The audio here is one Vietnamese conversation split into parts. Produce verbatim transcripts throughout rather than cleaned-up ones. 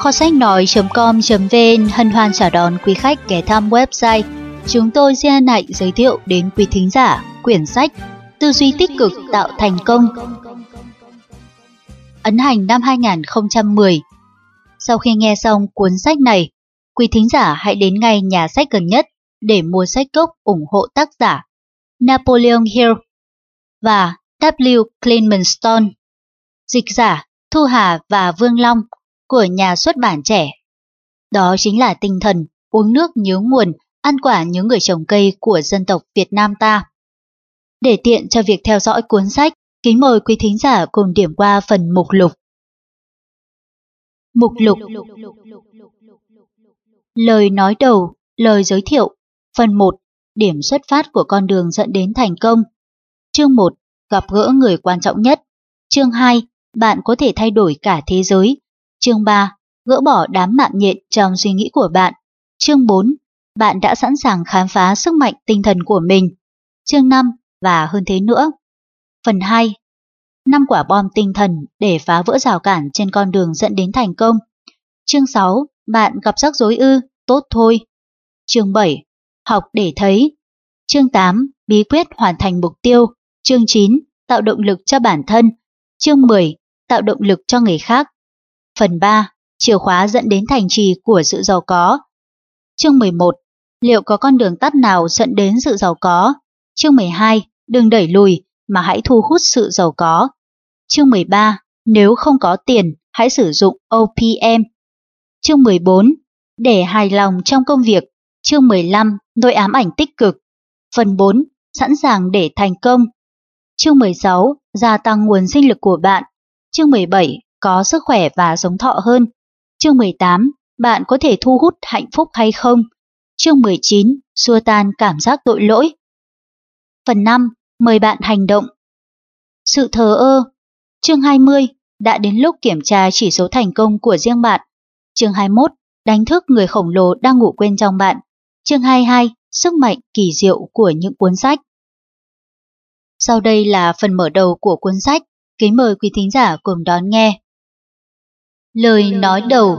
kho sách nói.com.vn hân hoan chào đón quý khách ghé thăm website. Chúng tôi xin hân hạnh giới thiệu đến quý thính giả quyển sách Tư duy tích cực tạo thành công, ấn hành năm hai nghìn không trăm mười. Sau khi nghe xong cuốn sách này, quý thính giả hãy đến ngay nhà sách gần nhất để mua sách gốc ủng hộ tác giả Napoleon Hill và W. Clement Stone, dịch giả Thu Hà và Vương Long của nhà xuất bản Trẻ. Đó chính là tinh thần uống nước nhớ nguồn, ăn quả nhớ người trồng cây của dân tộc Việt Nam ta. Để tiện cho việc theo dõi cuốn sách, kính mời quý thính giả cùng điểm qua phần mục lục. Mục lục. Lời nói đầu, lời giới thiệu. Phần một. Điểm xuất phát của con đường dẫn đến thành công. Chương một. Gặp gỡ người quan trọng nhất. Chương hai. Bạn có thể thay đổi cả thế giới. Chương ba. Gỡ bỏ đám mạng nhện trong suy nghĩ của bạn. Chương bốn. Bạn đã sẵn sàng khám phá sức mạnh tinh thần của mình. Chương năm. Và hơn thế nữa. Phần hai. năm quả bom tinh thần để phá vỡ rào cản trên con đường dẫn đến thành công. Chương sáu. Bạn gặp rắc rối ư? Tốt thôi. Chương bảy. Học để thấy. Chương tám. Bí quyết hoàn thành mục tiêu. Chương chín. Tạo động lực cho bản thân. Chương mười. Tạo động lực cho người khác. Phần ba. Chìa khóa dẫn đến thành trì của sự giàu có. Chương mười một. Liệu có con đường tắt nào dẫn đến sự giàu có? Chương mười hai. Đừng đẩy lùi mà hãy thu hút sự giàu có. Chương mười ba. Nếu không có tiền, hãy sử dụng O P M. Chương mười bốn. Để hài lòng trong công việc. Chương mười lăm. Nỗi ám ảnh tích cực. Phần bốn. Sẵn sàng để thành công. Chương mười sáu. Gia tăng nguồn sinh lực của bạn. Chương mười bảy. Có sức khỏe và sống thọ hơn. Chương mười tám. Bạn có thể thu hút hạnh phúc hay không? Chương mười chín. Xua tan cảm giác tội lỗi. Phần năm. Mời bạn hành động. Sự thờ ơ. Chương hai mươi. Đã đến lúc kiểm tra chỉ số thành công của riêng bạn. Chương hai mươi mốt. Đánh thức người khổng lồ đang ngủ quên trong bạn. Chương hai mươi hai. Sức mạnh kỳ diệu của những cuốn sách. Sau đây là phần mở đầu của cuốn sách. Kính mời quý thính giả cùng đón nghe. Lời nói đầu.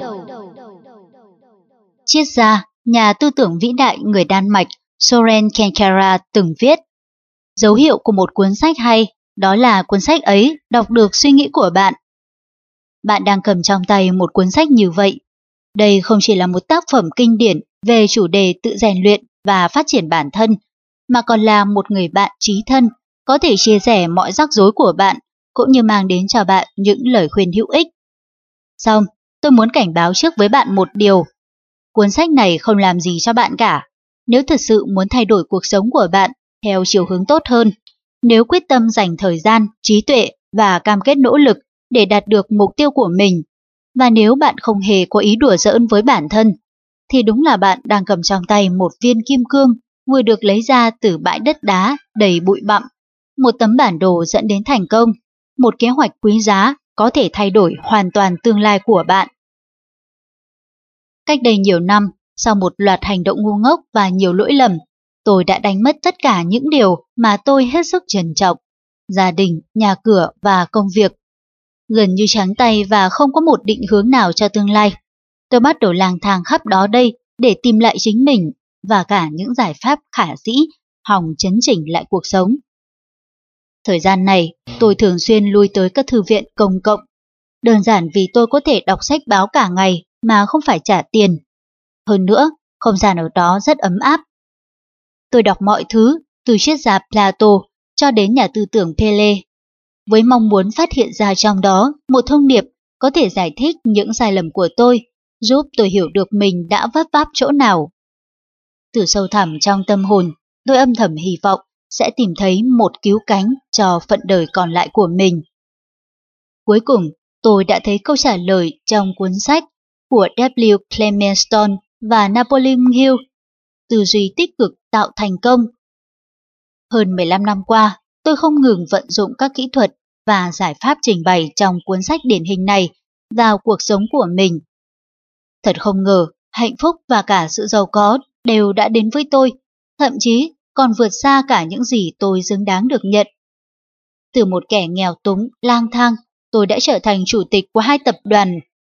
Triết gia, nhà tư tưởng vĩ đại người Đan Mạch Soren Kierkegaard từng viết: dấu hiệu của một cuốn sách hay, đó là cuốn sách ấy đọc được suy nghĩ của bạn. Bạn đang cầm trong tay một cuốn sách như vậy. Đây không chỉ là một tác phẩm kinh điển về chủ đề tự rèn luyện và phát triển bản thân, mà còn là một người bạn chí thân, có thể chia sẻ mọi rắc rối của bạn, cũng như mang đến cho bạn những lời khuyên hữu ích. Xong, tôi muốn cảnh báo trước với bạn một điều. Cuốn sách này không làm gì cho bạn cả. Nếu thật sự muốn thay đổi cuộc sống của bạn theo chiều hướng tốt hơn, nếu quyết tâm dành thời gian, trí tuệ và cam kết nỗ lực để đạt được mục tiêu của mình, và nếu bạn không hề có ý đùa giỡn với bản thân, thì đúng là bạn đang cầm trong tay một viên kim cương vừa được lấy ra từ bãi đất đá đầy bụi bặm, một tấm bản đồ dẫn đến thành công, một kế hoạch quý giá có thể thay đổi hoàn toàn tương lai của bạn. Cách đây nhiều năm, sau một loạt hành động ngu ngốc và nhiều lỗi lầm, tôi đã đánh mất tất cả những điều mà tôi hết sức trân trọng: gia đình, nhà cửa và công việc. Gần như trắng tay và không có một định hướng nào cho tương lai, tôi bắt đầu lang thang khắp đó đây để tìm lại chính mình và cả những giải pháp khả dĩ hòng chấn chỉnh lại cuộc sống. Thời gian này, tôi thường xuyên lui tới các thư viện công cộng, đơn giản vì tôi có thể đọc sách báo cả ngày mà không phải trả tiền. Hơn nữa, không gian ở đó rất ấm áp. Tôi đọc mọi thứ, từ triết gia Plato cho đến nhà tư tưởng Pele, với mong muốn phát hiện ra trong đó một thông điệp có thể giải thích những sai lầm của tôi, giúp tôi hiểu được mình đã vấp váp chỗ nào. Từ sâu thẳm trong tâm hồn, tôi âm thầm hy vọng sẽ tìm thấy một cứu cánh cho phận đời còn lại của mình. Cuối cùng, tôi đã thấy câu trả lời trong cuốn sách của W. Clement Stone và Napoleon Hill, Tư duy tích cực tạo thành công. Hơn mười lăm năm qua, tôi không ngừng vận dụng các kỹ thuật và giải pháp trình bày trong cuốn sách điển hình này vào cuộc sống của mình. Thật không ngờ, hạnh phúc và cả sự giàu có đều đã đến với tôi, thậm chí còn vượt xa cả những gì tôi xứng đáng được nhận. Từ một kẻ nghèo túng, lang thang, tôi đã trở thành chủ tịch của hai tập đoàn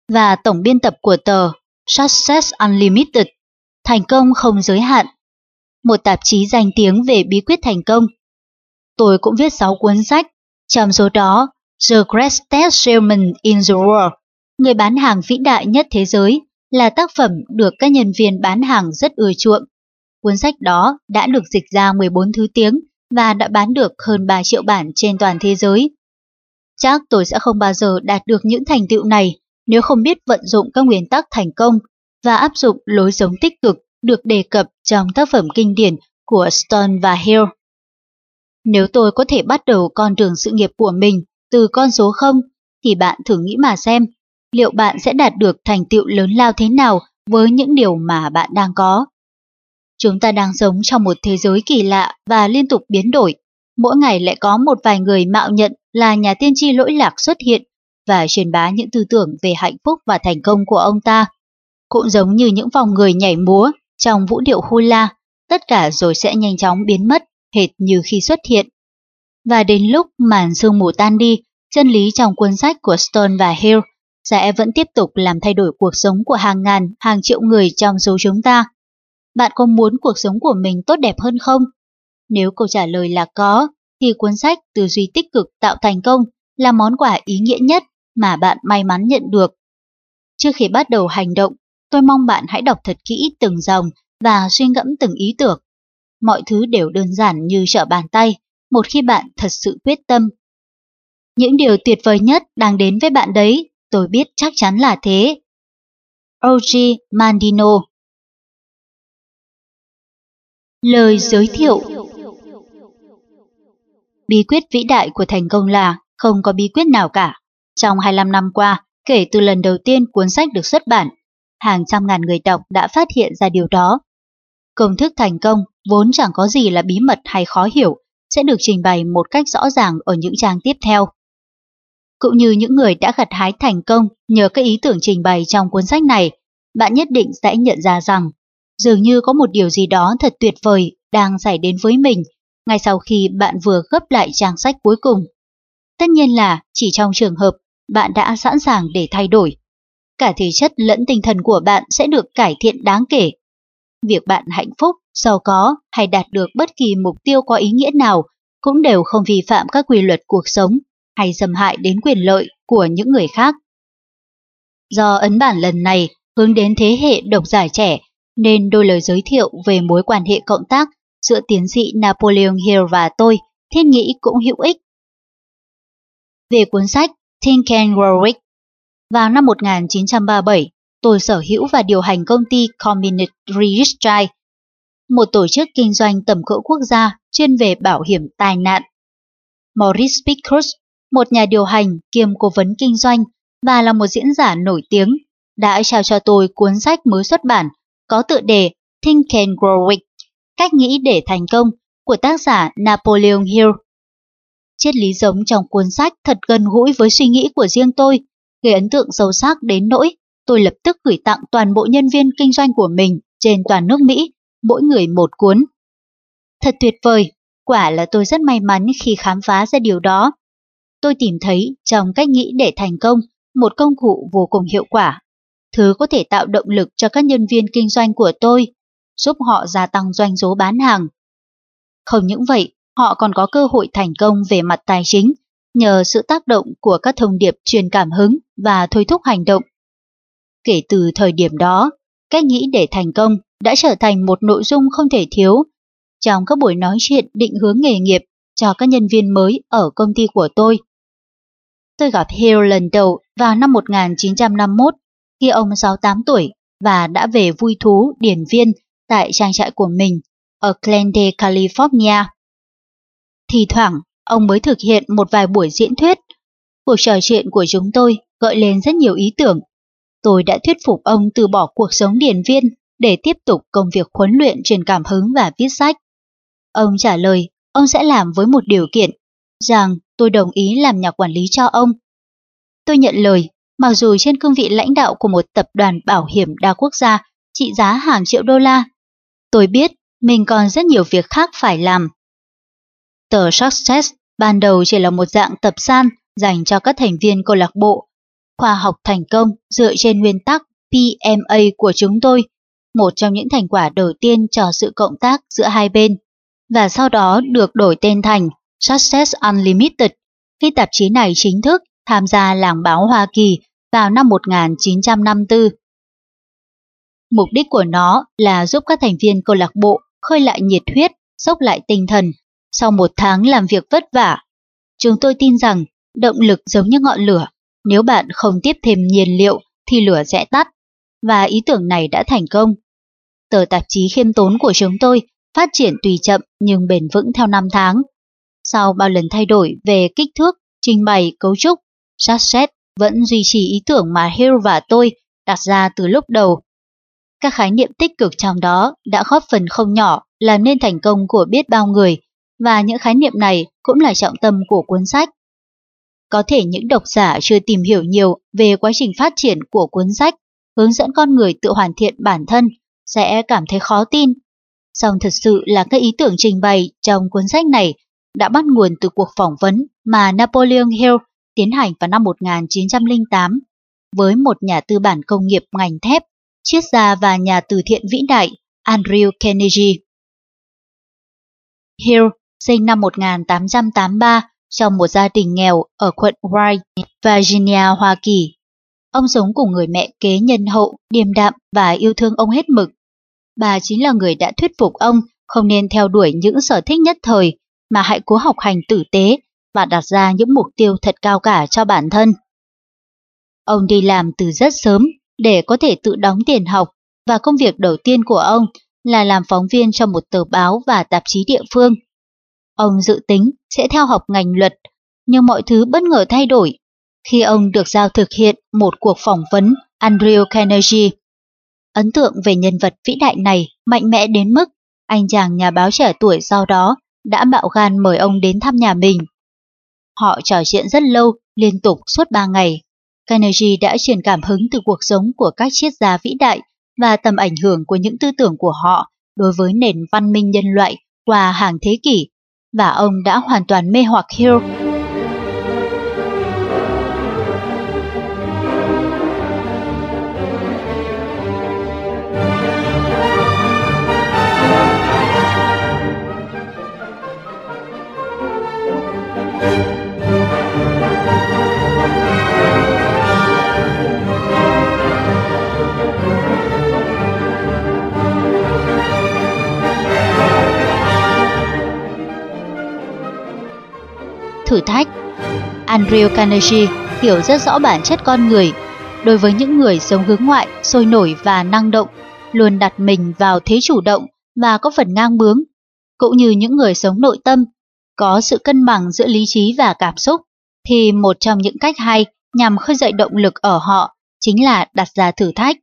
và tổng biên tập của tờ Success Unlimited, thành công không giới hạn, một tạp chí danh tiếng về bí quyết thành công. Tôi cũng viết sáu cuốn sách, trong số đó The Greatest Salesman in the World, người bán hàng vĩ đại nhất thế giới, là tác phẩm được các nhân viên bán hàng rất ưa chuộng. Cuốn sách đó đã được dịch ra mười bốn thứ tiếng và đã bán được hơn ba triệu bản trên toàn thế giới. Chắc tôi sẽ không bao giờ đạt được những thành tựu này nếu không biết vận dụng các nguyên tắc thành công và áp dụng lối sống tích cực được đề cập trong tác phẩm kinh điển của Stone và Hill. Nếu tôi có thể bắt đầu con đường sự nghiệp của mình từ con số không, thì bạn thử nghĩ mà xem, liệu bạn sẽ đạt được thành tựu lớn lao thế nào với những điều mà bạn đang có. Chúng ta đang sống trong một thế giới kỳ lạ và liên tục biến đổi. Mỗi ngày lại có một vài người mạo nhận là nhà tiên tri lỗi lạc xuất hiện và truyền bá những tư tưởng về hạnh phúc và thành công của ông ta. Cũng giống như những vòng người nhảy múa trong vũ điệu hula, tất cả rồi sẽ nhanh chóng biến mất, hệt như khi xuất hiện. Và đến lúc màn sương mù tan đi, chân lý trong cuốn sách của Stone và Hill sẽ vẫn tiếp tục làm thay đổi cuộc sống của hàng ngàn, hàng triệu người trong số chúng ta. Bạn có muốn cuộc sống của mình tốt đẹp hơn không? Nếu câu trả lời là có, thì cuốn sách Tư duy tích cực tạo thành công là món quà ý nghĩa nhất mà bạn may mắn nhận được. Trước khi bắt đầu hành động, tôi mong bạn hãy đọc thật kỹ từng dòng và suy ngẫm từng ý tưởng. Mọi thứ đều đơn giản như trở bàn tay, một khi bạn thật sự quyết tâm. Những điều tuyệt vời nhất đang đến với bạn đấy, tôi biết chắc chắn là thế. ô giê Mandino. Lời giới thiệu. Bí quyết vĩ đại của thành công là không có bí quyết nào cả. Trong hai mươi lăm năm qua, kể từ lần đầu tiên cuốn sách được xuất bản, hàng trăm ngàn người đọc đã phát hiện ra điều đó. Công thức thành công vốn chẳng có gì là bí mật hay khó hiểu, sẽ được trình bày một cách rõ ràng ở những trang tiếp theo. Cũng như những người đã gặt hái thành công nhờ các ý tưởng trình bày trong cuốn sách này, bạn nhất định sẽ nhận ra rằng dường như có một điều gì đó thật tuyệt vời đang xảy đến với mình ngay sau khi bạn vừa gấp lại trang sách cuối cùng. Tất nhiên là chỉ trong trường hợp bạn đã sẵn sàng để thay đổi. Cả thể chất lẫn tinh thần của bạn sẽ được cải thiện đáng kể. Việc bạn hạnh phúc, giàu có hay đạt được bất kỳ mục tiêu có ý nghĩa nào cũng đều không vi phạm các quy luật cuộc sống hay xâm hại đến quyền lợi của những người khác. Do ấn bản lần này hướng đến thế hệ độc giả trẻ, nên đôi lời giới thiệu về mối quan hệ cộng tác giữa tiến sĩ Napoleon Hill và tôi thiết nghĩ cũng hữu ích. Về cuốn sách Think and Grow Rich, vào năm một nghìn chín trăm ba mươi bảy, tôi sở hữu và điều hành công ty Combined Registry, một tổ chức kinh doanh tầm cỡ quốc gia chuyên về bảo hiểm tai nạn. Maurice Pickers, một nhà điều hành kiêm cố vấn kinh doanh và là một diễn giả nổi tiếng, đã trao cho tôi cuốn sách mới xuất bản có tựa đề Think and Grow Rich, cách nghĩ để thành công của tác giả Napoleon Hill. Triết lý giống trong cuốn sách thật gần gũi với suy nghĩ của riêng tôi, gây ấn tượng sâu sắc đến nỗi tôi lập tức gửi tặng toàn bộ nhân viên kinh doanh của mình trên toàn nước Mỹ, mỗi người một cuốn. Thật tuyệt vời, quả là tôi rất may mắn khi khám phá ra điều đó. Tôi tìm thấy trong cách nghĩ để thành công một công cụ vô cùng hiệu quả, thứ có thể tạo động lực cho các nhân viên kinh doanh của tôi, giúp họ gia tăng doanh số bán hàng. Không những vậy, họ còn có cơ hội thành công về mặt tài chính nhờ sự tác động của các thông điệp truyền cảm hứng và thôi thúc hành động. Kể từ thời điểm đó, cách nghĩ để thành công đã trở thành một nội dung không thể thiếu trong các buổi nói chuyện định hướng nghề nghiệp cho các nhân viên mới ở công ty của tôi. Tôi gặp Hill lần đầu vào năm một nghìn chín trăm năm mươi mốt khi ông sáu mươi tám tuổi và đã về vui thú điển viên tại trang trại của mình ở Glendale, California. Thì thoảng, ông mới thực hiện một vài buổi diễn thuyết. Cuộc trò chuyện của chúng tôi gợi lên rất nhiều ý tưởng. Tôi đã thuyết phục ông từ bỏ cuộc sống điển viên để tiếp tục công việc huấn luyện truyền cảm hứng và viết sách. Ông trả lời ông sẽ làm với một điều kiện, rằng tôi đồng ý làm nhà quản lý cho ông. Tôi nhận lời, mặc dù trên cương vị lãnh đạo của một tập đoàn bảo hiểm đa quốc gia trị giá hàng triệu đô la. Tôi biết mình còn rất nhiều việc khác phải làm. Tờ Success ban đầu chỉ là một dạng tập san dành cho các thành viên câu lạc bộ, khoa học thành công dựa trên nguyên tắc P M A của chúng tôi, một trong những thành quả đầu tiên cho sự cộng tác giữa hai bên, và sau đó được đổi tên thành Success Unlimited khi tạp chí này chính thức tham gia làng báo Hoa Kỳ vào năm một nghìn chín trăm năm mươi tư. Mục đích của nó là giúp các thành viên câu lạc bộ khơi lại nhiệt huyết, xốc lại tinh thần sau một tháng làm việc vất vả. Chúng tôi tin rằng động lực giống như ngọn lửa, nếu bạn không tiếp thêm nhiên liệu thì lửa sẽ tắt, và ý tưởng này đã thành công. Tờ tạp chí khiêm tốn của chúng tôi phát triển tùy chậm nhưng bền vững theo năm tháng. Sau bao lần thay đổi về kích thước, trình bày, cấu trúc, Success vẫn duy trì ý tưởng mà Hill và tôi đặt ra từ lúc đầu. Các khái niệm tích cực trong đó đã góp phần không nhỏ làm nên thành công của biết bao người, và những khái niệm này cũng là trọng tâm của cuốn sách. Có thể những độc giả chưa tìm hiểu nhiều về quá trình phát triển của cuốn sách hướng dẫn con người tự hoàn thiện bản thân sẽ cảm thấy khó tin. Song thực sự là các ý tưởng trình bày trong cuốn sách này đã bắt nguồn từ cuộc phỏng vấn mà Napoleon Hill tiến hành vào năm một nghìn chín trăm lẻ tám với một nhà tư bản công nghiệp ngành thép, triết gia và nhà từ thiện vĩ đại Andrew Carnegie. Hill sinh năm một nghìn tám trăm tám mươi ba trong một gia đình nghèo ở quận Wright, Virginia, Hoa Kỳ. Ông sống cùng người mẹ kế nhân hậu, điềm đạm và yêu thương ông hết mực. Bà chính là người đã thuyết phục ông không nên theo đuổi những sở thích nhất thời, mà hãy cố học hành tử tế và đặt ra những mục tiêu thật cao cả cho bản thân. Ông đi làm từ rất sớm để có thể tự đóng tiền học, và công việc đầu tiên của ông là làm phóng viên cho một tờ báo và tạp chí địa phương. Ông dự tính sẽ theo học ngành luật, nhưng mọi thứ bất ngờ thay đổi khi ông được giao thực hiện một cuộc phỏng vấn Andrew Carnegie. Ấn tượng về nhân vật vĩ đại này mạnh mẽ đến mức anh chàng nhà báo trẻ tuổi sau đó đã bạo gan mời ông đến thăm nhà mình. Họ trò chuyện rất lâu, liên tục suốt ba ngày. Carnegie đã truyền cảm hứng từ cuộc sống của các triết gia vĩ đại và tầm ảnh hưởng của những tư tưởng của họ đối với nền văn minh nhân loại qua hàng thế kỷ, và ông đã hoàn toàn mê hoặc Hill. Thử thách. Andrew Carnegie hiểu rất rõ bản chất con người. Đối với những người sống hướng ngoại, sôi nổi và năng động, luôn đặt mình vào thế chủ động và có phần ngang bướng, cũng như những người sống nội tâm, có sự cân bằng giữa lý trí và cảm xúc, thì một trong những cách hay nhằm khơi dậy động lực ở họ chính là đặt ra thử thách.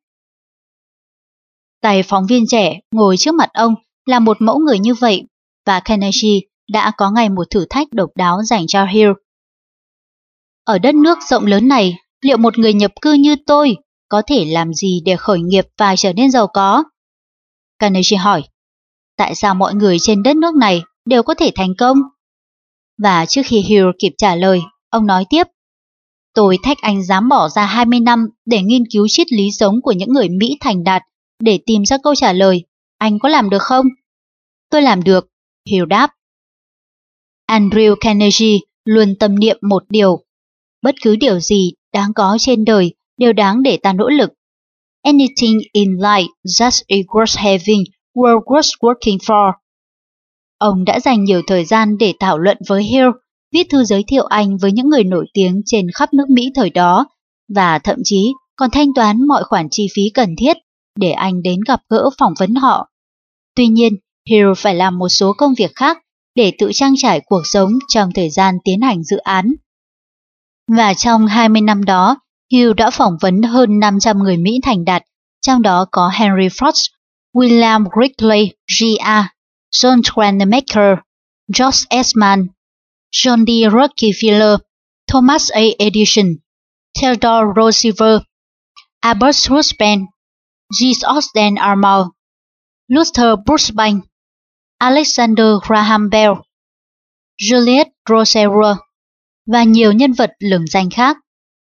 Tay phóng viên trẻ ngồi trước mặt ông là một mẫu người như vậy, và Carnegie đã có ngày một thử thách độc đáo dành cho Hill. Ở đất nước rộng lớn này, liệu một người nhập cư như tôi có thể làm gì để khởi nghiệp và trở nên giàu có? Carnegie hỏi. Tại sao mọi người trên đất nước này đều có thể thành công? Và trước khi Hill kịp trả lời, ông nói tiếp. Tôi thách anh dám bỏ ra hai mươi năm để nghiên cứu triết lý sống của những người Mỹ thành đạt để tìm ra câu trả lời. Anh có làm được không? Tôi làm được, Hill đáp. Andrew Carnegie luôn tâm niệm một điều. Bất cứ điều gì đáng có trên đời đều đáng để ta nỗ lực. Anything in life just is worth having, or worth working for. Ông đã dành nhiều thời gian để thảo luận với Hill, viết thư giới thiệu anh với những người nổi tiếng trên khắp nước Mỹ thời đó, và thậm chí còn thanh toán mọi khoản chi phí cần thiết để anh đến gặp gỡ phỏng vấn họ. Tuy nhiên, Hill phải làm một số công việc khác để tự trang trải cuộc sống trong thời gian tiến hành dự án. Và trong hai mươi năm đó, Hill đã phỏng vấn hơn năm trăm người Mỹ thành đạt, trong đó có Henry Ford, William Wrigley, G A, John Wanamaker, George Eastman, John D. Rockefeller, Thomas A. Edison, Theodore Roosevelt, Albert Roosevelt, G. Austin Armour, Luther Burbank, Alexander Graham Bell, Julius Roseveare và nhiều nhân vật lừng danh khác.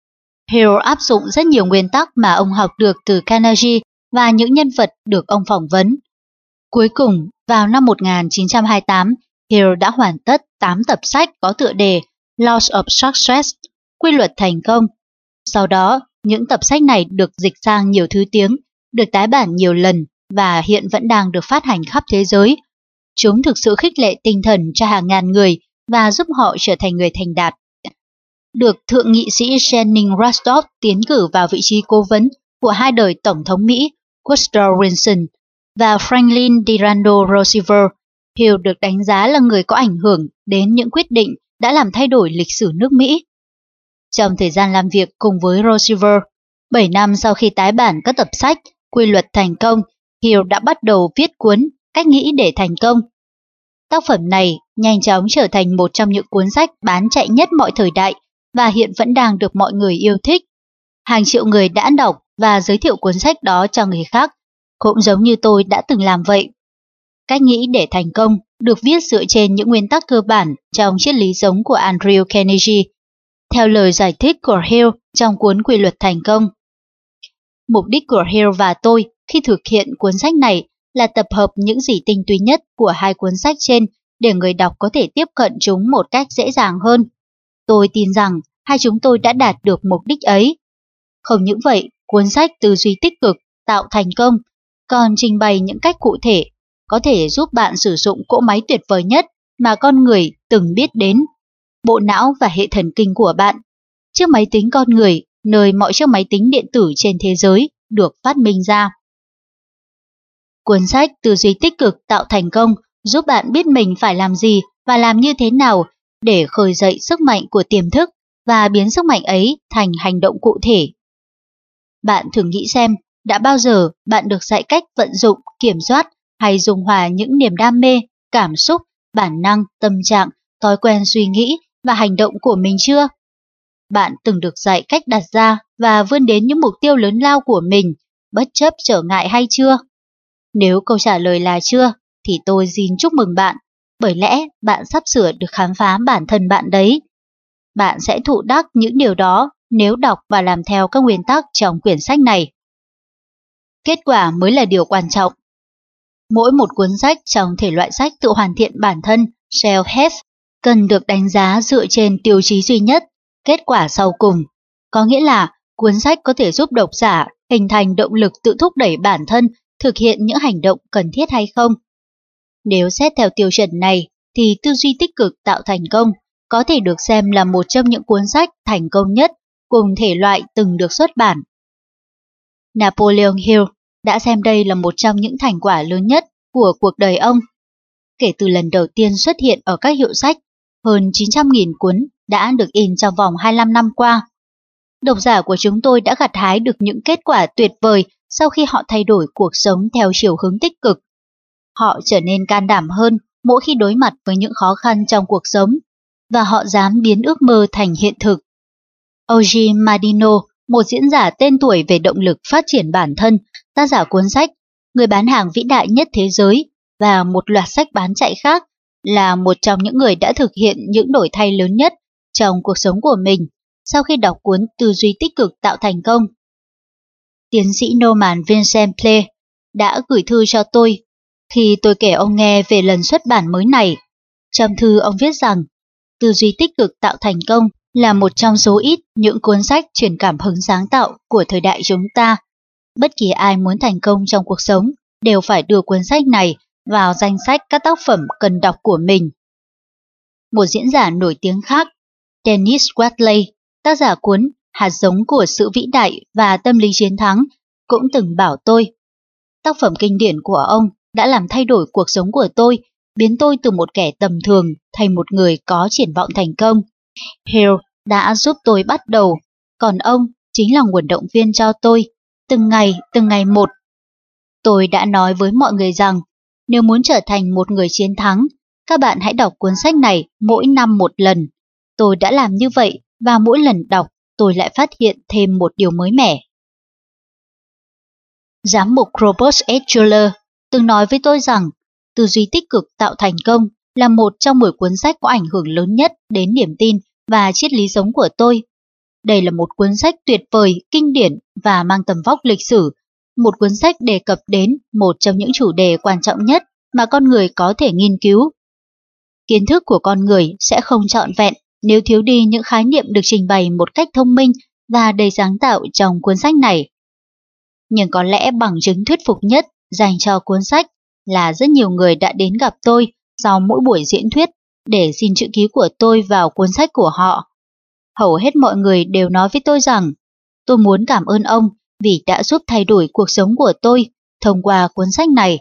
Hill áp dụng rất nhiều nguyên tắc mà ông học được từ Carnegie và những nhân vật được ông phỏng vấn. Cuối cùng, vào năm một nghìn chín trăm hai mươi tám, Hill đã hoàn tất tám tập sách có tựa đề Laws of Success, quy luật thành công. Sau đó, những tập sách này được dịch sang nhiều thứ tiếng, được tái bản nhiều lần và hiện vẫn đang được phát hành khắp thế giới. Chúng thực sự khích lệ tinh thần cho hàng ngàn người và giúp họ trở thành người thành đạt. Được Thượng nghị sĩ Channing Randolph tiến cử vào vị trí cố vấn của hai đời Tổng thống Mỹ Woodrow Wilson và Franklin Delano Roosevelt, Hill được đánh giá là người có ảnh hưởng đến những quyết định đã làm thay đổi lịch sử nước Mỹ. Trong thời gian làm việc cùng với Roosevelt, bảy năm sau khi tái bản các tập sách Quy luật thành công, Hill đã bắt đầu viết cuốn Cách nghĩ để thành công. Tác phẩm này nhanh chóng trở thành một trong những cuốn sách bán chạy nhất mọi thời đại và hiện vẫn đang được mọi người yêu thích. Hàng triệu người đã đọc và giới thiệu cuốn sách đó cho người khác, cũng giống như tôi đã từng làm vậy. Cách nghĩ để thành công được viết dựa trên những nguyên tắc cơ bản trong triết lý sống của Andrew Carnegie, theo lời giải thích của Hill trong cuốn Quy luật thành công. Mục đích của Hill và tôi khi thực hiện cuốn sách này là tập hợp những gì tinh túy nhất của hai cuốn sách trên để người đọc có thể tiếp cận chúng một cách dễ dàng hơn. Tôi tin rằng hai chúng tôi đã đạt được mục đích ấy. Không những vậy, cuốn sách Tư duy tích cực tạo thành công còn trình bày những cách cụ thể có thể giúp bạn sử dụng cỗ máy tuyệt vời nhất mà con người từng biết đến, bộ não và hệ thần kinh của bạn, chiếc máy tính con người, nơi mọi chiếc máy tính điện tử trên thế giới được phát minh ra. Cuốn sách Tư duy tích cực tạo thành công giúp bạn biết mình phải làm gì và làm như thế nào để khơi dậy sức mạnh của tiềm thức và biến sức mạnh ấy thành hành động cụ thể. Bạn thử nghĩ xem, đã bao giờ bạn được dạy cách vận dụng, kiểm soát hay dung hòa những niềm đam mê, cảm xúc, bản năng, tâm trạng, thói quen suy nghĩ và hành động của mình chưa? Bạn từng được dạy cách đặt ra và vươn đến những mục tiêu lớn lao của mình, bất chấp trở ngại hay chưa? Nếu câu trả lời là chưa, thì tôi xin chúc mừng bạn, bởi lẽ bạn sắp sửa được khám phá bản thân bạn đấy. Bạn sẽ thụ đắc những điều đó nếu đọc và làm theo các nguyên tắc trong quyển sách này. Kết quả mới là điều quan trọng. Mỗi một cuốn sách trong thể loại sách tự hoàn thiện bản thân, self-help, cần được đánh giá dựa trên tiêu chí duy nhất, kết quả sau cùng. Có nghĩa là cuốn sách có thể giúp độc giả hình thành động lực tự thúc đẩy bản thân thực hiện những hành động cần thiết hay không. Nếu xét theo tiêu chuẩn này, thì Tư duy tích cực tạo thành công có thể được xem là một trong những cuốn sách thành công nhất cùng thể loại từng được xuất bản. Napoleon Hill đã xem đây là một trong những thành quả lớn nhất của cuộc đời ông. Kể từ lần đầu tiên xuất hiện ở các hiệu sách, hơn chín trăm nghìn cuốn đã được in trong vòng hai mươi lăm năm qua. Độc giả của chúng tôi đã gặt hái được những kết quả tuyệt vời sau khi họ thay đổi cuộc sống theo chiều hướng tích cực. Họ trở nên can đảm hơn mỗi khi đối mặt với những khó khăn trong cuộc sống, và họ dám biến ước mơ thành hiện thực. Oji Madino, một diễn giả tên tuổi về động lực phát triển bản thân, tác giả cuốn sách Người bán hàng vĩ đại nhất thế giới và một loạt sách bán chạy khác, là một trong những người đã thực hiện những đổi thay lớn nhất trong cuộc sống của mình sau khi đọc cuốn Tư duy tích cực tạo thành công. Tiến sĩ Norman Vincent Peale đã gửi thư cho tôi khi tôi kể ông nghe về lần xuất bản mới này. Trong thư ông viết rằng Tư duy tích cực tạo thành công là một trong số ít những cuốn sách truyền cảm hứng sáng tạo của thời đại chúng ta. Bất kỳ ai muốn thành công trong cuộc sống đều phải đưa cuốn sách này vào danh sách các tác phẩm cần đọc của mình. Một diễn giả nổi tiếng khác, Dennis Waitley, tác giả cuốn Hạt giống của sự vĩ đại và tâm lý chiến thắng, cũng từng bảo tôi, tác phẩm kinh điển của ông đã làm thay đổi cuộc sống của tôi, biến tôi từ một kẻ tầm thường thành một người có triển vọng thành công. Hill đã giúp tôi bắt đầu, còn ông chính là nguồn động viên cho tôi, từng ngày, từng ngày một. Tôi đã nói với mọi người rằng, nếu muốn trở thành một người chiến thắng, các bạn hãy đọc cuốn sách này mỗi năm một lần. Tôi đã làm như vậy, và mỗi lần đọc, tôi lại phát hiện thêm một điều mới mẻ. Giám mục Robert S. Schuller từng nói với tôi rằng, Tư duy tích cực tạo thành công là một trong mười cuốn sách có ảnh hưởng lớn nhất đến niềm tin và triết lý sống của tôi. Đây là một cuốn sách tuyệt vời, kinh điển và mang tầm vóc lịch sử. Một cuốn sách đề cập đến một trong những chủ đề quan trọng nhất mà con người có thể nghiên cứu. Kiến thức của con người sẽ không trọn vẹn nếu thiếu đi những khái niệm được trình bày một cách thông minh và đầy sáng tạo trong cuốn sách này. Nhưng có lẽ bằng chứng thuyết phục nhất dành cho cuốn sách là rất nhiều người đã đến gặp tôi sau mỗi buổi diễn thuyết để xin chữ ký của tôi vào cuốn sách của họ. Hầu hết mọi người đều nói với tôi rằng tôi muốn cảm ơn ông vì đã giúp thay đổi cuộc sống của tôi thông qua cuốn sách này.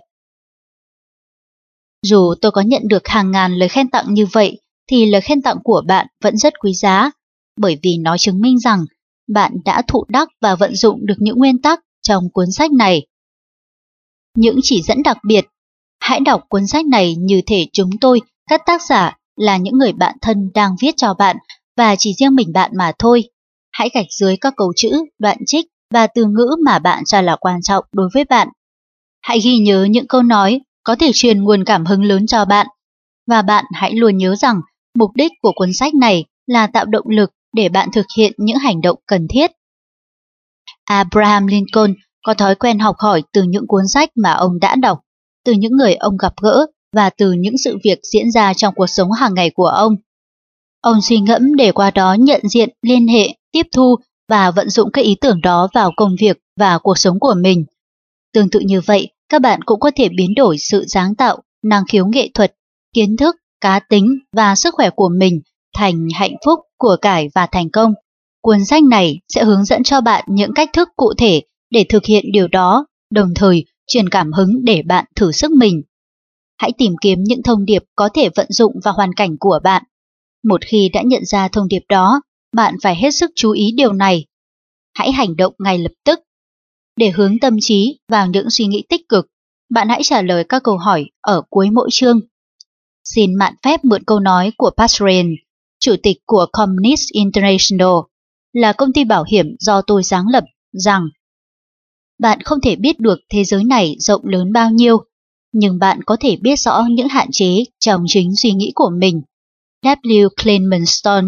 Dù tôi có nhận được hàng ngàn lời khen tặng như vậy, thì lời khen tặng của bạn vẫn rất quý giá, bởi vì nó chứng minh rằng bạn đã thụ đắc và vận dụng được những nguyên tắc trong cuốn sách này. Những chỉ dẫn đặc biệt. Hãy đọc cuốn sách này như thể chúng tôi, các tác giả, là những người bạn thân đang viết cho bạn và chỉ riêng mình bạn mà thôi. Hãy gạch dưới các câu chữ, đoạn trích và từ ngữ mà bạn cho là quan trọng đối với bạn. Hãy ghi nhớ những câu nói có thể truyền nguồn cảm hứng lớn cho bạn. Và bạn hãy luôn nhớ rằng mục đích của cuốn sách này là tạo động lực để bạn thực hiện những hành động cần thiết. Abraham Lincoln có thói quen học hỏi từ những cuốn sách mà ông đã đọc, từ những người ông gặp gỡ và từ những sự việc diễn ra trong cuộc sống hàng ngày của ông. Ông suy ngẫm để qua đó nhận diện, liên hệ, tiếp thu và vận dụng các ý tưởng đó vào công việc và cuộc sống của mình. Tương tự như vậy, các bạn cũng có thể biến đổi sự sáng tạo, năng khiếu nghệ thuật, kiến thức, cá tính và sức khỏe của mình thành hạnh phúc, của cải và thành công. Cuốn sách này sẽ hướng dẫn cho bạn những cách thức cụ thể để thực hiện điều đó, đồng thời truyền cảm hứng để bạn thử sức mình. Hãy tìm kiếm những thông điệp có thể vận dụng vào hoàn cảnh của bạn. Một khi đã nhận ra thông điệp đó, bạn phải hết sức chú ý điều này. Hãy hành động ngay lập tức. Để hướng tâm trí vào những suy nghĩ tích cực, bạn hãy trả lời các câu hỏi ở cuối mỗi chương. Xin mạn phép mượn câu nói của Pastorian, chủ tịch của Communist International, là công ty bảo hiểm do tôi sáng lập, rằng bạn không thể biết được thế giới này rộng lớn bao nhiêu, nhưng bạn có thể biết rõ những hạn chế trong chính suy nghĩ của mình. W. Clement Stone.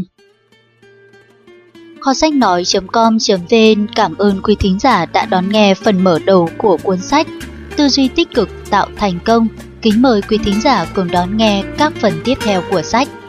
Kho sách nói chấm com chấm vn cảm ơn quý thính giả đã đón nghe phần mở đầu của cuốn sách Tư duy tích cực tạo thành công. Kính mời quý thính giả cùng đón nghe các phần tiếp theo của sách.